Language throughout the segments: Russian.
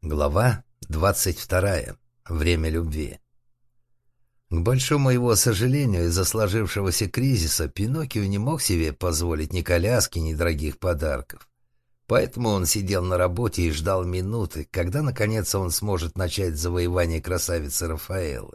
Глава 22. Время любви. К большому его сожалению, из-за сложившегося кризиса Пиноккио не мог себе позволить ни коляски, ни дорогих подарков. Поэтому он сидел на работе и ждал минуты, когда наконец он сможет начать завоевание красавицы Рафаэллы.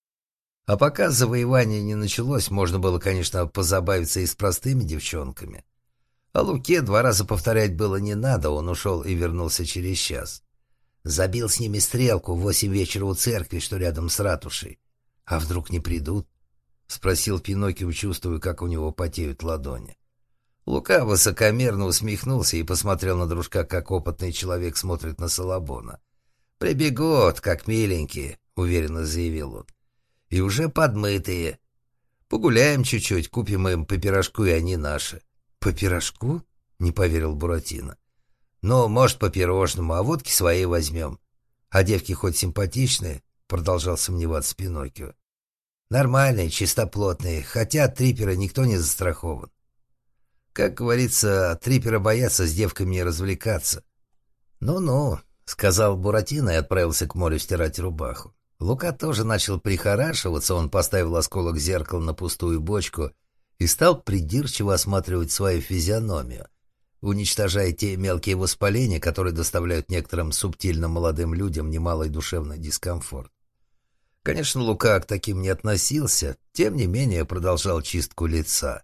А пока завоевание не началось, можно было, конечно, позабавиться и с простыми девчонками. А Луке 2 раза повторять было не надо, он ушел и вернулся через час. Забил с ними стрелку в 8 вечера у церкви, что рядом с ратушей. А вдруг не придут? — спросил Пиноккио, чувствуя, как у него потеют ладони. Лука высокомерно усмехнулся и посмотрел на дружка, как опытный человек смотрит на Салабона. «Прибегут, как миленькие», — уверенно заявил он. «И уже подмытые. Погуляем чуть-чуть, купим им по пирожку, и они наши». «По пирожку?» — не поверил Буратино. «Ну, может, по пирожному, а водки свои возьмем. А девки хоть симпатичные?» — продолжал сомневаться Пиноккио. «Нормальные, чистоплотные, хотя от трипера никто не застрахован. Как говорится, от трипера боятся с девками не развлекаться». «Ну-ну», — сказал Буратино и отправился к морю стирать рубаху. Лука тоже начал прихорашиваться, он поставил осколок зеркала на пустую бочку и стал придирчиво осматривать свою физиономию, уничтожая те мелкие воспаления, которые доставляют некоторым субтильно молодым людям немалый душевный дискомфорт. Конечно, Лука к таким не относился, тем не менее продолжал чистку лица.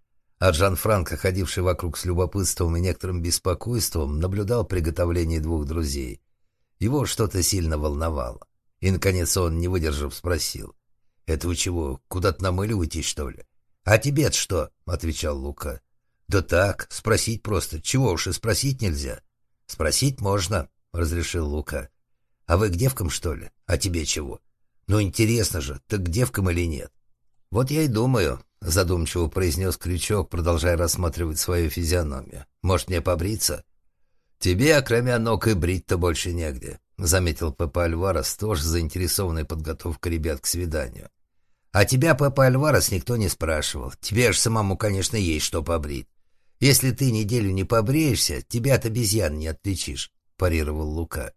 А Джанфранко, ходивший вокруг с любопытством и некоторым беспокойством, наблюдал приготовление 2 друзей. Его что-то сильно волновало. И, наконец, он, не выдержав, спросил: «Это вы чего, куда-то на мыле уйти, что ли?» «А тебе-то что?» — отвечал Лука. «Да так, спросить просто. Чего уж и спросить нельзя». «Спросить можно», — разрешил Лука. «А вы к девкам, что ли? А тебе чего?» «Ну, интересно же, ты к девкам или нет?» «Вот я и думаю», — задумчиво произнес Крючок, продолжая рассматривать свою физиономию. «Может, мне побриться?» «Тебе, кроме ног, и брить-то больше негде», — заметил Пепе Альварес, тоже заинтересованный подготовкой ребят к свиданию. «А тебя, Пепе Альварес, никто не спрашивал. Тебе ж самому, конечно, есть что побрить. Если ты неделю не побреешься, тебя от обезьян не отличишь», — парировал Лука.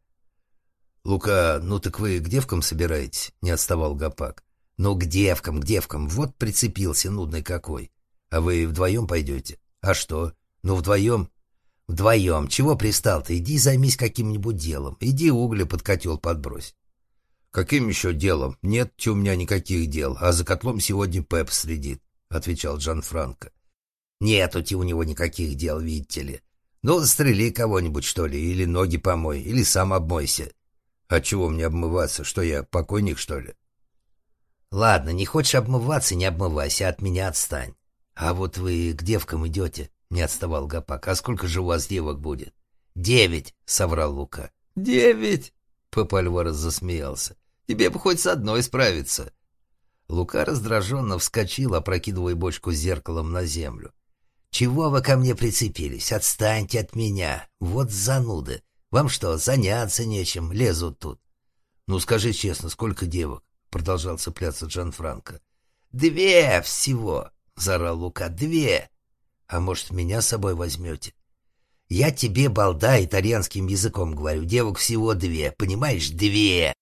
«Лука, ну так вы к девкам собираетесь?» — не отставал Гапак. «Ну, к девкам, вот прицепился, нудный какой. А вы вдвоем пойдете? А что? Ну, вдвоем?» «Вдвоем. Чего пристал-то? Иди займись каким-нибудь делом. Иди угли под котел подбрось». «Каким еще делом? Нет у меня никаких дел, а за котлом сегодня Пеп следит», — отвечал Джанфранко. «Нет у него никаких дел, видите ли. Ну, застрели кого-нибудь, что ли, или ноги помой, или сам обмойся». «А чего мне обмываться? Что я, покойник, что ли?» «Ладно, не хочешь обмываться, не обмывайся, от меня отстань. А вот вы к девкам идете?» — не отставал Гапак. «А сколько же у вас девок будет?» 9, — соврал Лука. 9? — Пепе Альварес засмеялся. «Тебе бы хоть с одной справиться». Лука раздраженно вскочил, опрокидывая бочку с зеркалом на землю. «Чего вы ко мне прицепились? Отстаньте от меня. Вот зануды. Вам что, заняться нечем? Лезут тут». «Ну, скажи честно, сколько девок?» — продолжал цепляться Джанфранко. 2 всего, — заорал Лука. 2. А может, меня с собой возьмете? Я тебе, балда, итальянским языком говорю. Девок всего 2, понимаешь? 2.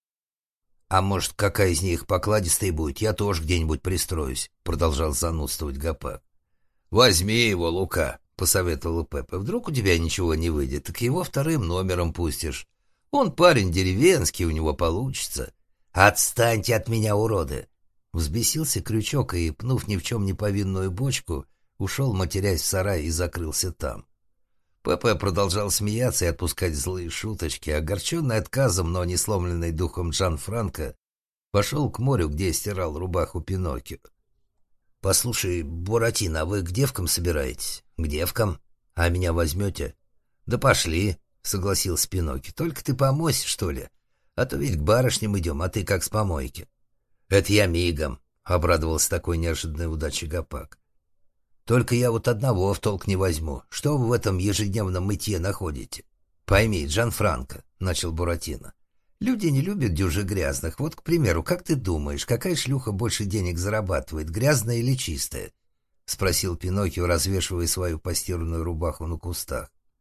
А может, какая из них покладистой будет? Я тоже где-нибудь пристроюсь, — продолжал занудствовать Гапак. «Возьми его, Лука», — посоветовал Пепе. «Вдруг у тебя ничего не выйдет, так его 2-м номером пустишь. Он парень деревенский, у него получится». «Отстаньте от меня, уроды!» Взбесился Крючок и, пнув ни в чем не повинную бочку, ушел, матерясь в сарай, и закрылся там. Пепе продолжал смеяться и отпускать злые шуточки. Огорченный отказом, но не сломленный духом Джанфранко пошел к морю, где стирал рубаху Пиноккио. «Послушай, Буратино, а вы к девкам собираетесь?» «К девкам? А меня возьмете?» «Да пошли», — согласился Пиноккио. «Только ты помойся, что ли? А то ведь к барышням идем, а ты как с помойки». «Это я мигом», — обрадовался такой неожиданной удаче Гапак. «Только я вот одного в толк не возьму. Что вы в этом ежедневном мытье находите?» «Пойми, Джанфранко», — начал Буратино, — «люди не любят дюжи грязных. Вот, к примеру, как ты думаешь, какая шлюха больше денег зарабатывает, грязная или чистая?» — спросил Пиноккио, развешивая свою постиранную рубаху на кустах.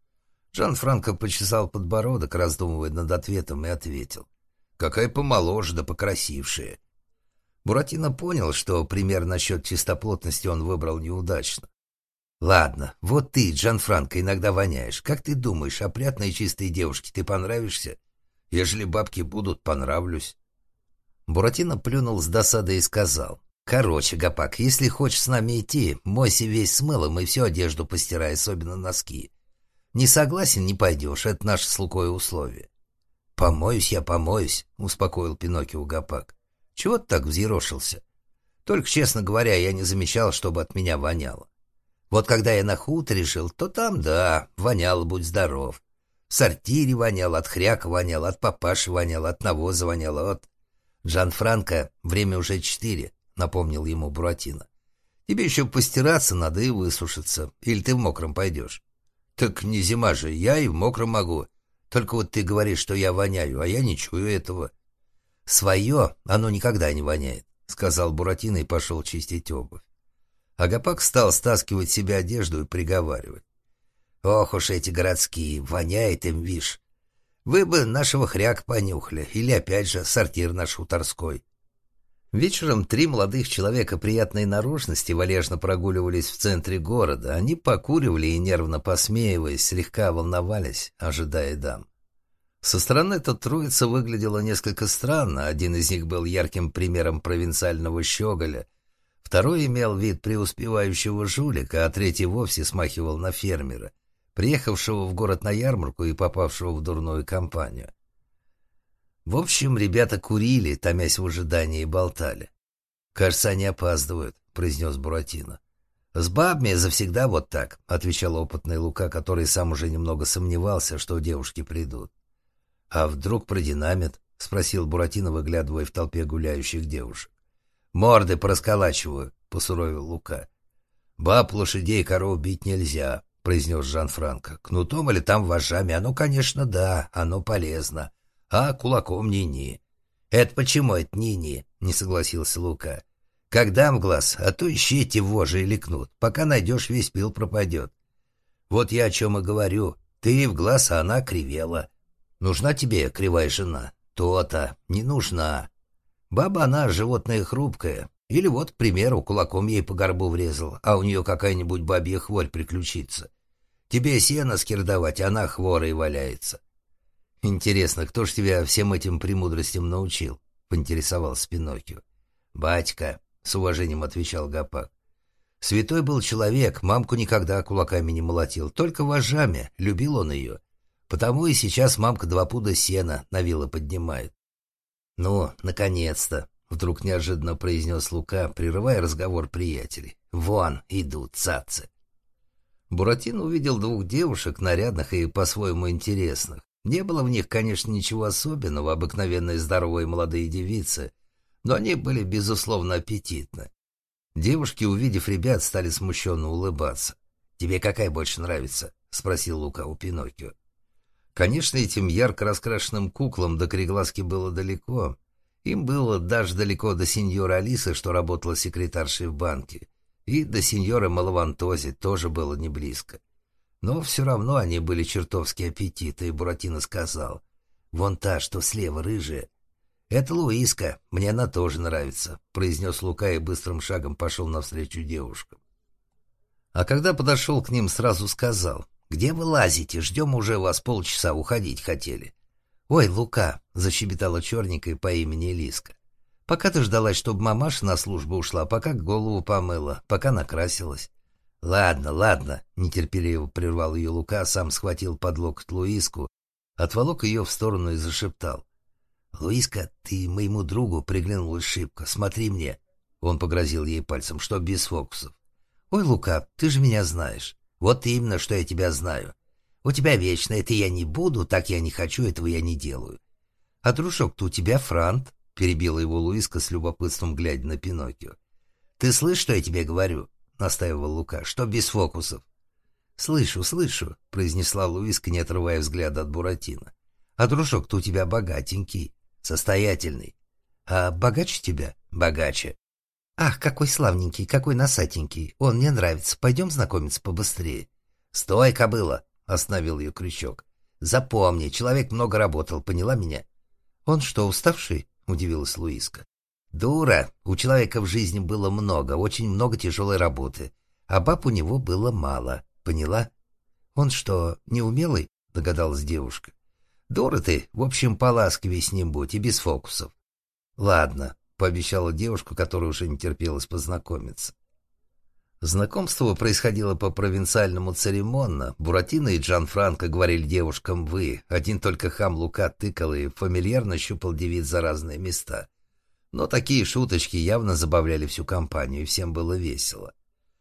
Джанфранко почесал подбородок, раздумывая над ответом, и ответил. «Какая помоложе да покрасившая». Буратино понял, что пример насчет чистоплотности он выбрал неудачно. «Ладно, вот ты, Джанфранко, иногда воняешь. Как ты думаешь, опрятной и чистой девушке ты понравишься? Ежели бабки будут, понравлюсь». Буратино плюнул с досадой и сказал. «Короче, Гапак, если хочешь с нами идти, мойся весь с мылом и всю одежду постирай, особенно носки. Не согласен, не пойдешь, это наше с Лукой условие». «Помоюсь я, помоюсь», — успокоил Пиноккио Гапак. «Чего ты так взъерошился? Только, честно говоря, я не замечал, чтобы от меня воняло. Вот когда я на хуторе жил, то там, да, воняло, будь здоров. В сортире воняло, от хряка воняло, от папаши воняло, от навоза воняло, от...» «Джанфранко, время уже 4», — напомнил ему Буратино. «Тебе еще постираться надо и высушиться, или ты в мокром пойдешь». «Так не зима же, я и в мокром могу. Только вот ты говоришь, что я воняю, а я не чую этого». «Свое, оно никогда не воняет», — сказал Буратино и пошел чистить обувь. Агапак стал стаскивать с себя одежду и приговаривать. «Ох уж эти городские, воняет им, вишь. Вы бы нашего хряка понюхали, или опять же сортир наш хуторской». Вечером 3 молодых человека приятной наружности валежно прогуливались в центре города. Они покуривали и, нервно посмеиваясь, слегка волновались, ожидая дам. Со стороны эта троица выглядела несколько странно. Один из них был ярким примером провинциального щеголя, второй имел вид преуспевающего жулика, а третий вовсе смахивал на фермера, приехавшего в город на ярмарку и попавшего в дурную компанию. В общем, ребята курили, томясь в ожидании, и болтали. «Кажется, они опаздывают», — произнес Буратино. «С бабами завсегда вот так», — отвечал опытный Лука, который сам уже немного сомневался, что девушки придут. «А вдруг продинамит?» — спросил Буратино, выглядывая в толпе гуляющих девушек. «Морды порасколачиваю», — посуровил Лука. «Баб, лошадей, коров бить нельзя», — произнес Джанфранко. «Кнутом или там вожжами? Оно, конечно, да, оно полезно. А кулаком ни-ни». «Это почему это ни-ни?» — не согласился Лука. «Как дам глаз, а то ищи эти вожжи или кнут. Пока найдешь, весь пил пропадет». «Вот я о чем и говорю. Ты в глаз, а она кривела. Нужна тебе кривая жена? То-то, не нужна. Баба она животное хрупкое. Или вот, к примеру, кулаком ей по горбу врезал, а у нее какая-нибудь бабья хворь приключится. Тебе сено скирдовать, а она хворой валяется». «Интересно, кто ж тебя всем этим премудростям научил?» — поинтересовался Пиноккио. «Батька», — с уважением отвечал Гапак. «Святой был человек, мамку никогда кулаками не молотил, только вожжами, любил он ее. Потому и сейчас мамка 2 пуда сена на вилы поднимает». «Ну, наконец-то», — вдруг неожиданно произнес Лука, прерывая разговор приятелей. «Вон идут цацы». Буратино увидел 2 девушек, нарядных и по-своему интересных. Не было в них, конечно, ничего особенного, обыкновенные здоровые молодые девицы, но они были, безусловно, аппетитны. Девушки, увидев ребят, стали смущенно улыбаться. «Тебе какая больше нравится?» — спросил Лука у Пиноккио. Конечно, этим ярко раскрашенным куклам до Корегласки было далеко. Им было даже далеко до сеньора Алисы, что работала секретаршей в банке, и до сеньора Малавантози тоже было не близко. Но все равно они были чертовски аппетиты, и Буратино сказал: «Вон та, что слева, рыжая. Это Луиска, мне она тоже нравится», — произнес Лука и быстрым шагом пошел навстречу девушкам. А когда подошел к ним, сразу сказал: «Где вы лазите? Ждем уже вас полчаса, уходить хотели». «Ой, Лука», — защебетала черненькая по имени Лиска, «пока ты ждалась, чтобы мамаша на службу ушла, пока голову помыла, пока накрасилась». «Ладно, ладно», — нетерпеливо прервал ее Лука, сам схватил под локоть Луиску, отволок ее в сторону и зашептал: «Луиска, ты моему другу приглянулась шибко, смотри мне». Он погрозил ей пальцем, что без фокусов. «Ой, Лука, ты же меня знаешь». «Вот именно, что я тебя знаю. У тебя вечно это я не буду, так я не хочу, этого я не делаю». «А дружок-то у тебя франт», — перебила его Луиска с любопытством, глядя на Пиноккио. «Ты слышишь, что я тебе говорю?» — настаивал Лука. «Что без фокусов?» «Слышу, слышу», — произнесла Луиска, не отрывая взгляда от Буратино. «А дружок-то у тебя богатенький, состоятельный». «А богаче тебя?» «Богаче». «Ах, какой славненький, какой носатенький. Он мне нравится. Пойдем знакомиться побыстрее». «Стой, кобыла!» — остановил ее Крючок. Запомни, человек много работал, поняла меня? Он что, уставший? Удивилась Луиска. Дура, у человека в жизни было много, очень много тяжелой работы, а баб у него было мало, поняла? Он что, неумелый? Догадалась девушка. Дура ты, в общем, поласкивей с ним будь и без фокусов. Ладно, пообещала девушка, которая уже не терпелась познакомиться. Знакомство происходило по-провинциальному церемонно. Буратино и Джанфранко говорили девушкам «вы». Один только хам Лука тыкал и фамильярно щупал девиц за разные места. Но такие шуточки явно забавляли всю компанию, и всем было весело.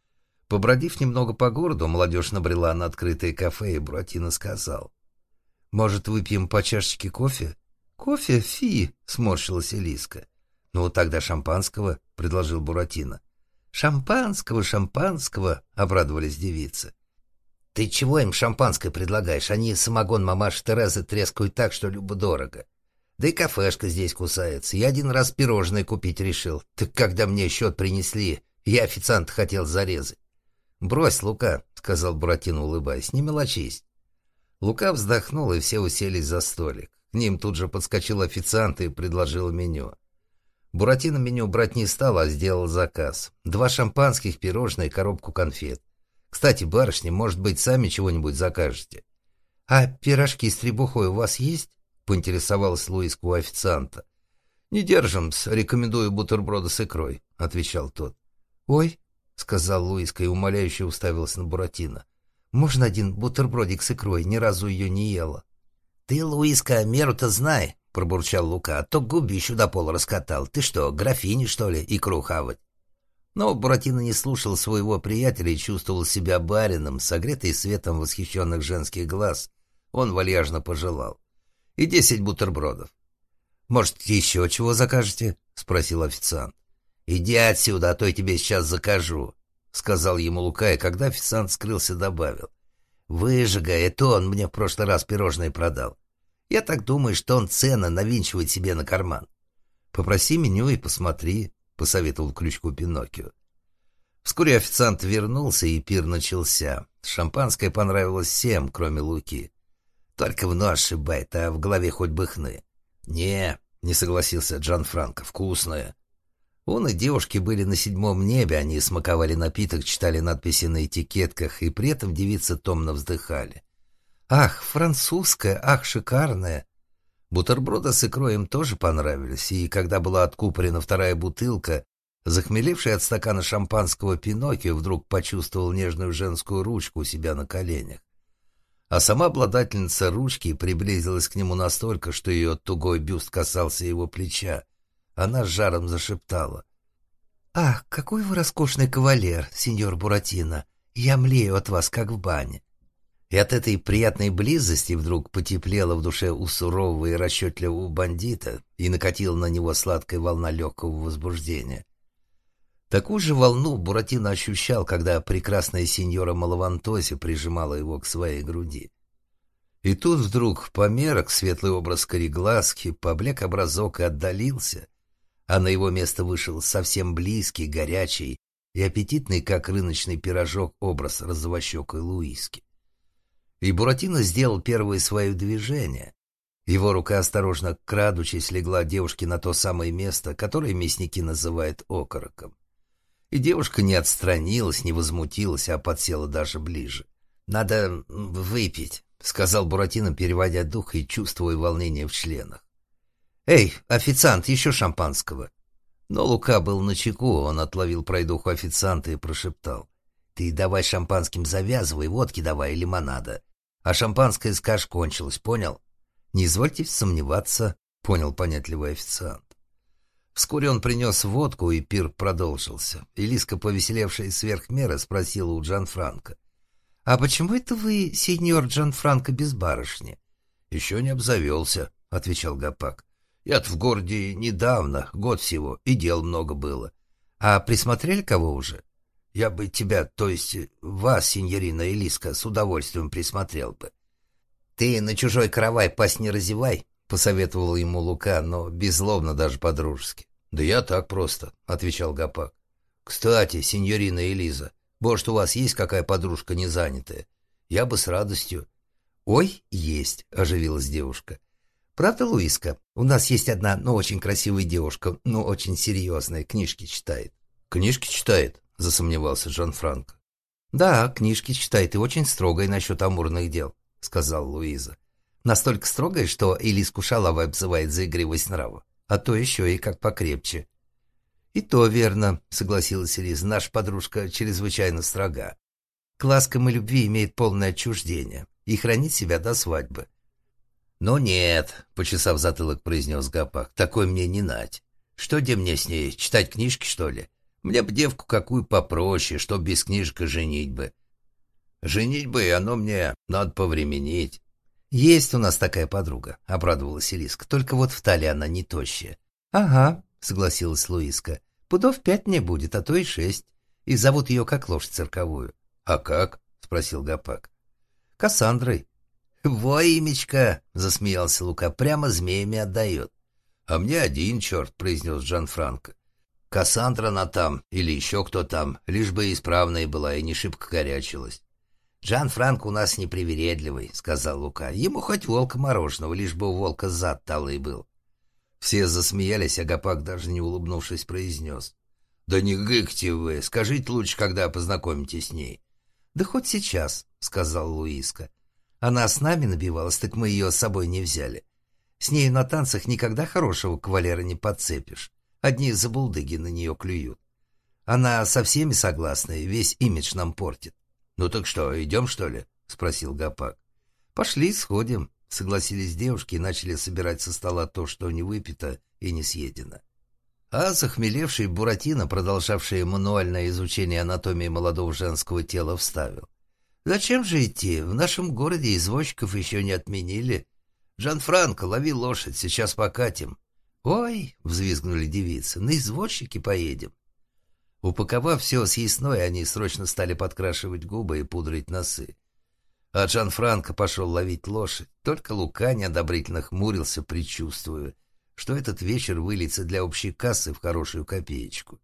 Побродив немного по городу, молодежь набрела на открытое кафе, и Буратино сказал: «Может, выпьем по чашечке кофе?» «Кофе? Фи!» — сморщилась Элиска. «Ну, тогда шампанского», — предложил Буратино. «Шампанского, шампанского!» — обрадовались девицы. «Ты чего им шампанское предлагаешь? Они самогон мамаши Терезы трескают так, что любо-дорого. Да и кафешка здесь кусается. Я один раз пирожное купить решил. Так когда мне счет принесли, я официанта хотел зарезать». «Брось, Лука», — сказал Буратино, улыбаясь, — «не мелочись». Лука вздохнул, и все уселись за столик. К ним тут же подскочил официант и предложил меню. Буратино меню брать не стал, а сделал заказ. 2 шампанских, пирожные и коробку конфет. «Кстати, барышни, может быть, сами чего-нибудь закажете?» «А пирожки с требухой у вас есть?» — поинтересовалась Луиска у официанта. «Не держим-с, рекомендую бутерброды с икрой», — отвечал тот. «Ой», — сказал Луиска и умоляюще уставилась на Буратино. «Можно один бутербродик с икрой? Ни разу ее не ела». «Ты, Луиска, меру-то знай», — пробурчал Лука, — «а то губищу до пола раскатал. Ты что, графини, что ли, икру хавать?» Но Буратино не слушал своего приятеля и чувствовал себя барином, согретый светом восхищенных женских глаз. Он вальяжно пожелал: «И 10 бутербродов». «Может, еще чего закажете?» — спросил официант. «Иди отсюда, а то я тебе сейчас закажу», — сказал ему Лука, и когда официант скрылся, добавил: «Выжигай, это он мне в прошлый раз пирожные продал. Я так думаю, что он цены навинчивает себе на карман». «Попроси меню и посмотри», — посоветовал Крючку Пиноккио. Вскоре официант вернулся, и пир начался. Шампанское понравилось всем, кроме Луки. «Только в нос шибает, а в голове хоть бы хны». Не согласился Джанфранко, — «вкусное». Он и девушки были на 7-м небе, они смаковали напиток, читали надписи на этикетках, и при этом девицы томно вздыхали. «Ах, французская, ах, шикарная!» Бутерброды с икрой им тоже понравились, и когда была откупорена 2-я бутылка, захмелевший от стакана шампанского Пиноккио вдруг почувствовал нежную женскую ручку у себя на коленях. А сама обладательница ручки приблизилась к нему настолько, что ее тугой бюст касался его плеча. Она с жаром зашептала: «Ах, какой вы роскошный кавалер, сеньор Буратино! Я млею от вас, как в бане!» И от этой приятной близости вдруг потеплело в душе у сурового и расчетливого бандита, и накатила на него сладкая волна легкого возбуждения. Такую же волну Буратино ощущал, когда прекрасная сеньора Малавантоси прижимала его к своей груди. И тут вдруг померк светлый образ кореглазки, поблек образок и отдалился, а на его место вышел совсем близкий, горячий и аппетитный, как рыночный пирожок, образ розовощекой Луиски. И Буратино сделал первое свое движение. Его рука, осторожно крадучись, легла девушке на то самое место, которое мясники называют окороком. И девушка не отстранилась, не возмутилась, а подсела даже ближе. «Надо выпить», — сказал Буратино, переводя дух и чувствуя волнение в членах. «Эй, официант, еще шампанского!» Но Лука был начеку, он отловил пройдуху официанта и прошептал: «Ты давай шампанским завязывай, водки давай и лимонада. А шампанское, скажешь, кончилось, понял?» «Не извольте сомневаться», — понял понятливый официант. Вскоре он принес водку, и пир продолжился. Элиска, повеселевшая сверх меры, спросила у Джанфранко: «А почему это вы, сеньор Джанфранко, без барышни?» «Еще не обзавелся», — отвечал Гапак. «Я-то в городе недавно, год всего, и дел много было». «А присмотрели кого уже?» «Я бы тебя, то есть вас, сеньорина Элиска, с удовольствием присмотрел бы». «Ты на чужой каравай пасть не разевай», — посоветовал ему Лука, но беззлобно, даже по-дружески. «Да я так просто», — отвечал Гапак. «Кстати, сеньорина Элиза, может, у вас есть какая подружка незанятая? Я бы с радостью. «Ой, есть», — оживилась девушка. «Правда, Луиска? У нас есть одна, очень красивая девушка, очень серьезная, книжки читает». «Книжки читает?» — засомневался Джанфранко. «Да, книжки читает и очень строгая насчет амурных дел», — сказала Луиза. «Настолько строгая, что и Лиску Шалавой обзывает за игривость нрава, а то еще и как покрепче». «И то верно», — согласилась Лиза. «Наша подружка чрезвычайно строга. К ласкам и любви имеет полное отчуждение и хранит себя до свадьбы». «Ну нет», — почесав затылок, произнес Гапак, — «такой мне не нать. Что где мне с ней, читать книжки, что ли? Мне б девку какую попроще, чтоб без книжек и женить бы». «Женить бы, оно мне надо повременить». «Есть у нас такая подруга», — обрадовалась Элиска, — «только вот в талии она не тощая». «Ага», — согласилась Луиска, — «пудов 5 мне будет, а то и 6. И зовут ее как лошадь цирковую». «А как?» — спросил Гапак. «Кассандрой». «Во, имечко!» — засмеялся Лука, — «прямо змеями отдает». «А мне один черт», — произнес Джанфранко. «Кассандра она там, или еще кто там, лишь бы исправная была и не шибко горячилась». «Джанфранко у нас непривередливый», — сказал Лука. «Ему хоть волка мороженого, лишь бы у волка зад талый был». Все засмеялись, а Гапак, даже не улыбнувшись, произнес: «Да не гыкте вы, скажите лучше, когда познакомитесь с ней». «Да хоть сейчас», — сказал Луиска. «Она с нами набивалась, так мы ее с собой не взяли. С нею на танцах никогда хорошего кавалера не подцепишь. Одни забулдыги на нее клюют. Она со всеми согласна и весь имидж нам портит». «Ну так что, идем, что ли?» — спросил Гапак. «Пошли, сходим», — согласились девушки и начали собирать со стола то, что не выпито и не съедено. А захмелевший Буратино, продолжавший мануальное изучение анатомии молодого женского тела, вставил: «Зачем же идти? В нашем городе извозчиков еще не отменили. Джанфранко, лови лошадь, сейчас покатим». «Ой!» — взвизгнули девицы. «На извозчике поедем». Упаковав все съестное, они срочно стали подкрашивать губы и пудрить носы. А Джанфранко пошел ловить лошадь. Только Лука неодобрительно хмурился, предчувствуя, что этот вечер выльется для общей кассы в хорошую копеечку.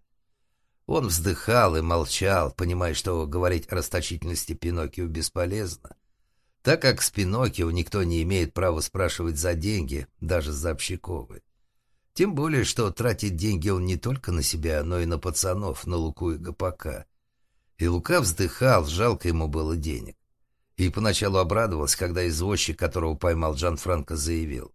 Он вздыхал и молчал, понимая, что говорить о расточительности Пиноккио бесполезно, так как с Пиноккио никто не имеет права спрашивать за деньги, даже за общаковые. Тем более, что тратит деньги он не только на себя, но и на пацанов, на Луку и Гапака. И Лука вздыхал, жалко ему было денег. И поначалу обрадовался, когда извозчик, которого поймал Джанфранко, заявил: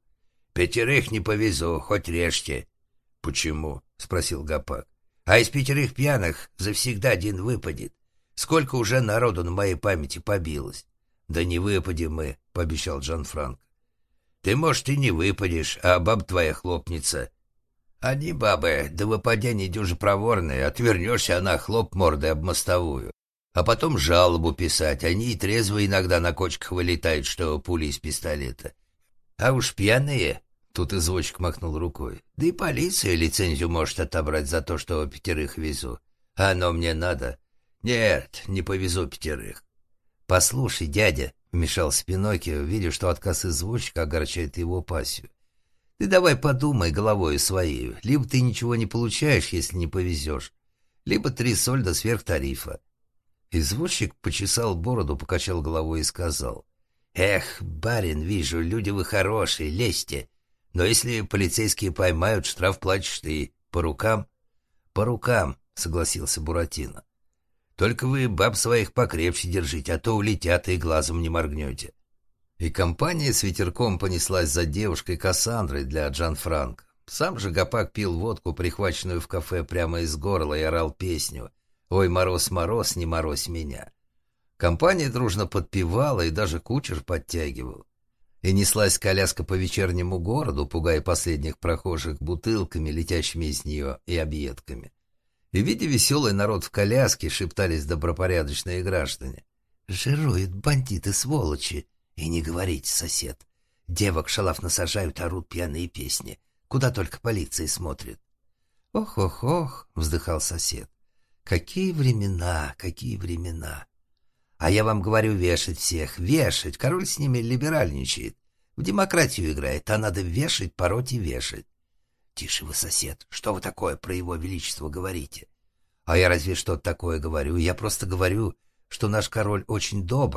«5 не повезу, хоть режьте». «Почему?» — спросил Гапак. «А из 5 пьяных завсегда один выпадет. Сколько уже народу на моей памяти побилось». «Да не выпадем мы», — пообещал Джанфранко. «Ты, может, и не выпадешь, а баба твоя хлопнется». «Они, бабы, до выпадения дюже проворные, отвернешься, она хлоп мордой об мостовую. А потом жалобу писать, они и трезвые иногда на кочках вылетают, что пули из пистолета. А уж пьяные...» Тут извозчик махнул рукой. «Да и полиция лицензию может отобрать за то, что 5 везу. А оно мне надо? Нет, не повезу 5». «Послушай, дядя», — вмешался Пиноккио, видя, что отказ извозчика огорчает его пассию, «ты давай подумай головой своей. Либо ты ничего не получаешь, если не повезешь, либо 3 сольда сверх тарифа». Извозчик почесал бороду, покачал головой и сказал: «Эх, барин, вижу, люди вы хорошие, лезьте. Но если полицейские поймают, штраф платишь ты. По рукам?» «По рукам», — согласился Буратино. «Только вы баб своих покрепче держите, а то улетят и глазом не моргнете». И компания с ветерком понеслась за девушкой Кассандрой для Джанфранко. Сам же Гапак пил водку, прихваченную в кафе, прямо из горла, и орал песню: «Ой, мороз, мороз, не морозь меня». Компания дружно подпевала, и даже кучер подтягивал. И неслась коляска по вечернему городу, пугая последних прохожих бутылками, летящими из нее, и объедками. И, видя веселый народ в коляске, шептались добропорядочные граждане: «Жируют бандиты-сволочи! И не говорите, сосед! Девок шалав насажают, орут пьяные песни. Куда только полиция смотрит!» «Ох-ох-ох!» — вздыхал сосед. «Какие времена, какие времена!» «А я вам говорю, вешать всех, вешать! Король с ними либеральничает. В демократию играет, а надо вешать, пороть и вешать». «Тише вы, сосед, что вы такое про его величество говорите?» «А я разве что-то такое говорю? Я просто говорю, что наш король очень добр,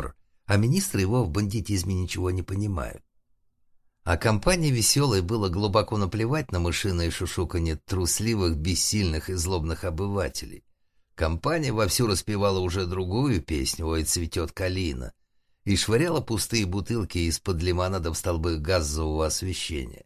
а министры его в бандитизме ничего не понимают. А компании веселой было глубоко наплевать на мышиное шушуканье трусливых, бессильных и злобных обывателей. Компания вовсю распевала уже другую песню «Ой, цветет калина» и швыряла пустые бутылки из-под лимонада в столбы газового освещения.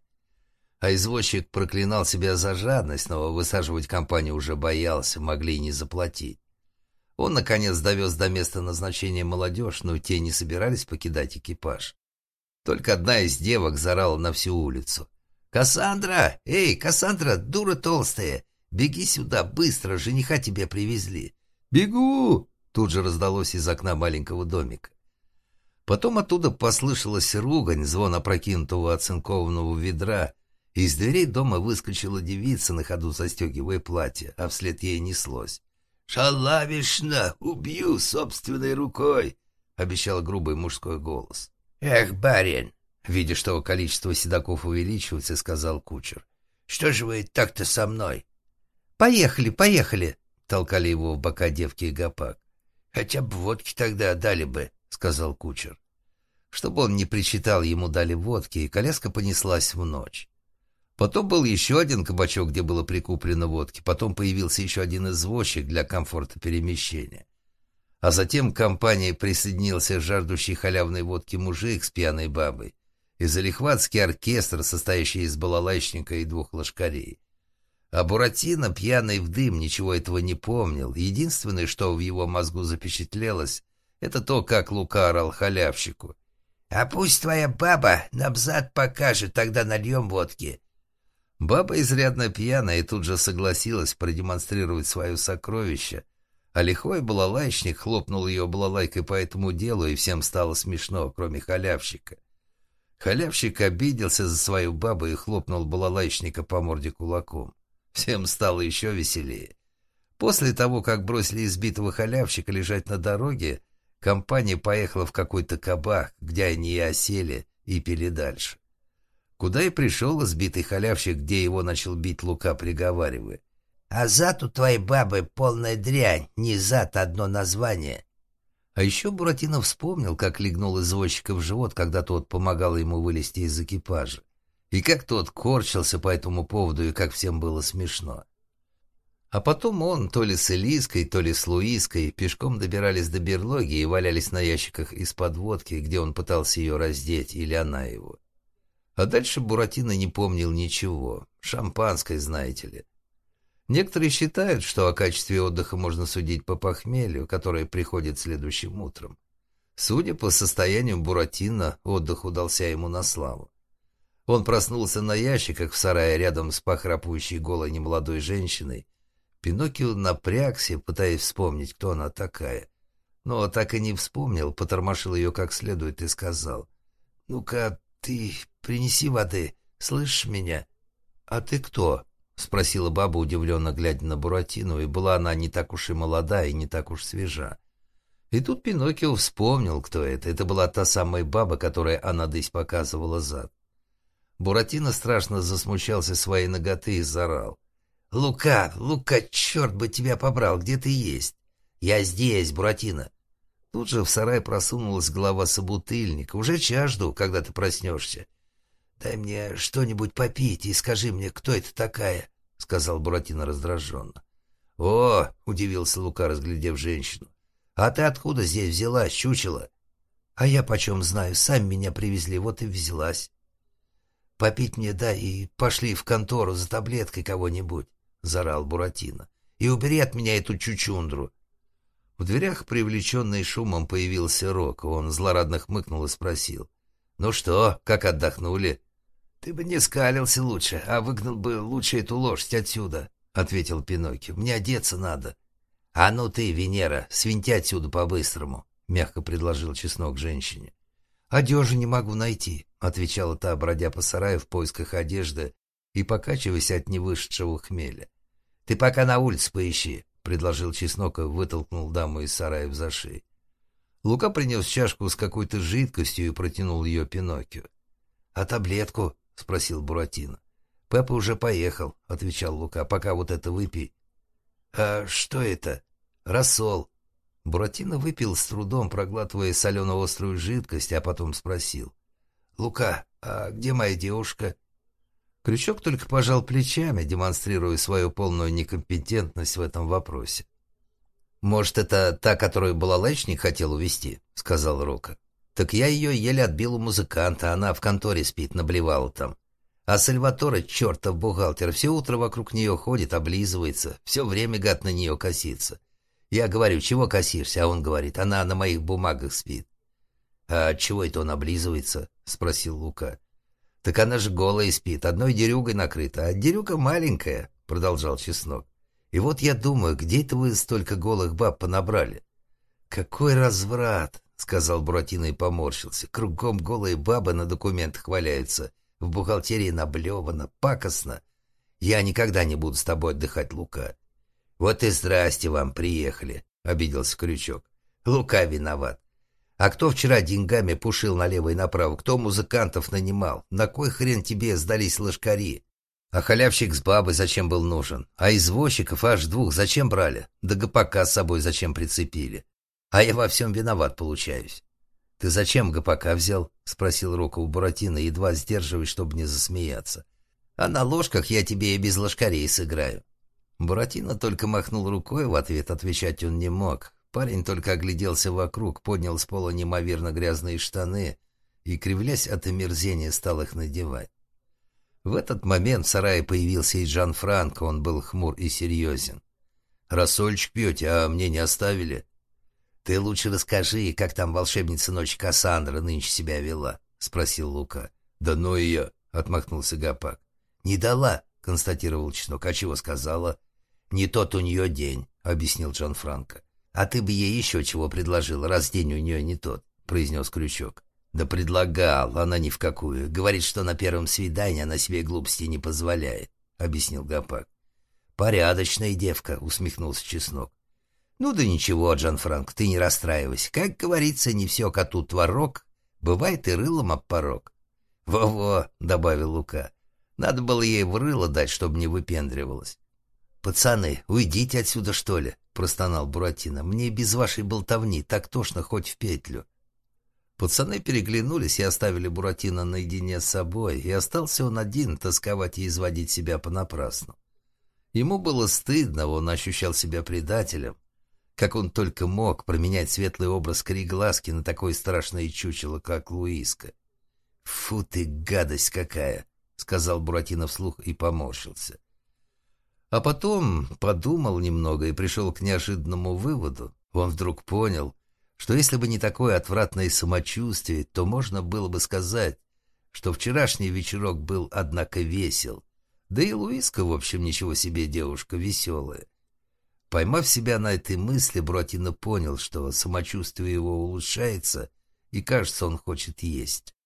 А извозчик проклинал себя за жадность, но высаживать компанию уже боялся, могли и не заплатить. Он, наконец, довез до места назначения молодежь, но те не собирались покидать экипаж. Только одна из девок заорала на всю улицу. «Кассандра! Эй, Кассандра, дура толстая! Беги сюда, быстро, жениха тебе привезли!» «Бегу!» — тут же раздалось из окна маленького домика. Потом оттуда послышалась ругань, звон опрокинутого оцинкованного ведра, и из дверей дома выскочила девица, на ходу застегивая платье, а вслед ей неслось. «Шалавишна, убью собственной рукой!» — обещал грубый мужской голос. «Эх, барин!» — видя, что количество седаков увеличивается, сказал кучер. «Что же вы так-то со мной?» «Поехали, поехали!» — толкали его в бока девки и гопак. «Хотя бы водки тогда дали бы», — сказал кучер. Чтобы он не причитал, ему дали водки, и коляска понеслась в ночь. Потом был еще один кабачок, где было прикуплено водки. Потом появился еще один извозчик для комфорта перемещения. А затем к компании присоединился жаждущий халявной водки мужик с пьяной бабой и залихватский оркестр, состоящий из балалайчника и двух лошкарей. А Буратино, пьяный в дым, ничего этого не помнил. Единственное, что в его мозгу запечатлелось, это то, как Лука орал халявщику. «А пусть твоя баба нам зад покажет, тогда нальем водки». Баба изрядно пьяная и тут же согласилась продемонстрировать свое сокровище, а лихой балалайчник хлопнул ее балалайкой по этому делу, и всем стало смешно, кроме халявщика. Халявщик обиделся за свою бабу и хлопнул балалайчника по морде кулаком. Всем стало еще веселее. После того, как бросили избитого халявщика лежать на дороге, компания поехала в какой-то кабак, где они и осели, и пили дальше. Куда и пришел избитый халявщик, где его начал бить Лука, приговаривая. «А зад у твоей бабы полная дрянь, не зад, одно название». А еще Буратино вспомнил, как легнул извозчика в живот, когда тот помогал ему вылезти из экипажа, и как тот корчился по этому поводу, и как всем было смешно. А потом он, то ли с Элиской, то ли с Луиской, пешком добирались до берлоги и валялись на ящиках из-под водки, где он пытался ее раздеть, или она его. А дальше Буратино не помнил ничего. Шампанское, знаете ли. Некоторые считают, что о качестве отдыха можно судить по похмелью, которое приходит следующим утром. Судя по состоянию Буратино, отдых удался ему на славу. Он проснулся на ящиках в сарае рядом с похрапывающей голой немолодой женщиной. Пиноккио напрягся, пытаясь вспомнить, кто она такая. Но так и не вспомнил, потормошил ее как следует и сказал: «Ну-ка, ты принеси воды, слышишь меня?» «А ты кто?» — спросила баба, удивленно глядя на Буратино, и была она не так уж и молода и не так уж свежа. И тут Пиноккио вспомнил, кто это. Это была та самая баба, которой Анадысь показывала зад. Буратино страшно засмущался своей наготы и заорал: «Лука, Лука, черт бы тебя побрал, где ты есть?» «Я здесь, Буратино». Тут же в сарай просунулась голова собутыльника. «Уже час жду, когда ты проснешься». «Дай мне что-нибудь попить и скажи мне, кто это такая», — сказал Буратино раздраженно. «О!» — удивился Лука, разглядев женщину. «А ты откуда здесь взялась, чучело?» «А я почем знаю, сами меня привезли, вот и взялась». «Попить мне дай и пошли в контору за таблеткой кого-нибудь», — заорал Буратино. «И убери от меня эту чучундру». В дверях, привлеченный шумом, появился Рок. Он злорадно хмыкнул и спросил: «Ну что, как отдохнули?» «Ты бы не скалился лучше, а выгнал бы лучше эту лошадь отсюда», — ответил Пиноккио. «Мне одеться надо». «А ну ты, Венера, свинти отсюда по-быстрому», — мягко предложил Чеснок женщине. «Одежи не могу найти», — отвечала та, бродя по сараю в поисках одежды и покачиваясь от невышедшего хмеля. «Ты пока на улице поищи», — предложил Чеснок и вытолкнул даму из сарая за шею. Лука принес чашку с какой-то жидкостью и протянул ее Пиноккио. «А таблетку?» — спросил Буратино. «Пеппа уже поехал», — отвечал Лука. «Пока вот это выпей». «А что это?» «Рассол». Буратино выпил с трудом, проглатывая солено-острую жидкость, а потом спросил. «Лука, а где моя девушка?» Крючок только пожал плечами, демонстрируя свою полную некомпетентность в этом вопросе. «Может, это та, которую балалайчник хотел увезти?» — сказал Рока. «Так я ее еле отбил у музыканта, она в конторе спит, наблевала там. А Сальваторе, чертов бухгалтер, все утро вокруг нее ходит, облизывается, все время гад на нее косится. Я говорю, чего косишься?» А он говорит, она на моих бумагах спит. «А чего это он облизывается?» — спросил Лука. «Так она же голая спит, одной дерюгой накрыта, а дерюга маленькая», — продолжал Чеснок. «И вот я думаю, где это вы столько голых баб понабрали?» «Какой разврат!» — сказал Буратино и поморщился. «Кругом голые бабы на документах валяются, в бухгалтерии наблевано, пакостно. Я никогда не буду с тобой отдыхать, Лука». «Вот и здрасте вам, приехали», — обиделся Крючок. «Лука виноват. А кто вчера деньгами пушил налево и направо? Кто музыкантов нанимал? На кой хрен тебе сдались лошкари? А халявщик с бабой зачем был нужен? А извозчиков аж 2 зачем брали? Да ГПК с собой зачем прицепили? А я во всем виноват получаюсь». «Ты зачем ГПК взял?» — спросил Рока у Буратино, едва сдерживаясь, чтобы не засмеяться. «А на ложках я тебе и без ложкарей сыграю». Буратино только махнул рукой, в ответ отвечать он не мог. Парень только огляделся вокруг, поднял с пола неимоверно грязные штаны и, кривлясь от омерзения, стал их надевать. В этот момент в сарае появился и Джанфранко, он был хмур и серьезен. «Рассольчик пьете, а мне не оставили?» «Ты лучше расскажи, как там волшебница ночи Кассандра нынче себя вела?» — спросил Лука. «Да ну ее!» — отмахнулся Гапак. «Не дала», — констатировал Чеснок. «А чего сказала?» «Не тот у нее день», — объяснил Джанфранко. «А ты бы ей еще чего предложил, раз день у нее не тот», — произнес Крючок. «Да предлагал, она ни в какую. Говорит, что на первом свидании она себе глупости не позволяет», — объяснил Гапак. «Порядочная девка», — усмехнулся Чеснок. «Ну да ничего, Джанфранко, ты не расстраивайся. Как говорится, не все коту творог, бывает и рылом об порог». «Во-во», — добавил Лука. «Надо было ей в рыло дать, чтобы не выпендривалась». «Пацаны, уйдите отсюда, что ли?» — простонал Буратино. «Мне без вашей болтовни так тошно хоть в петлю». Пацаны переглянулись и оставили Буратино наедине с собой, и остался он один тосковать и изводить себя понапрасну. Ему было стыдно, он ощущал себя предателем. Как он только мог променять светлый образ Кореглазки на такое страшное чучело, как Луиска. «Фу ты, гадость какая!» — сказал Буратино вслух и поморщился. А потом подумал немного и пришел к неожиданному выводу. Он вдруг понял, что если бы не такое отвратное самочувствие, то можно было бы сказать, что вчерашний вечерок был, однако, весел. Да и Луиска, в общем, ничего себе девушка веселая. Поймав себя на этой мысли, Буратино понял, что самочувствие его улучшается, и, кажется, он хочет есть.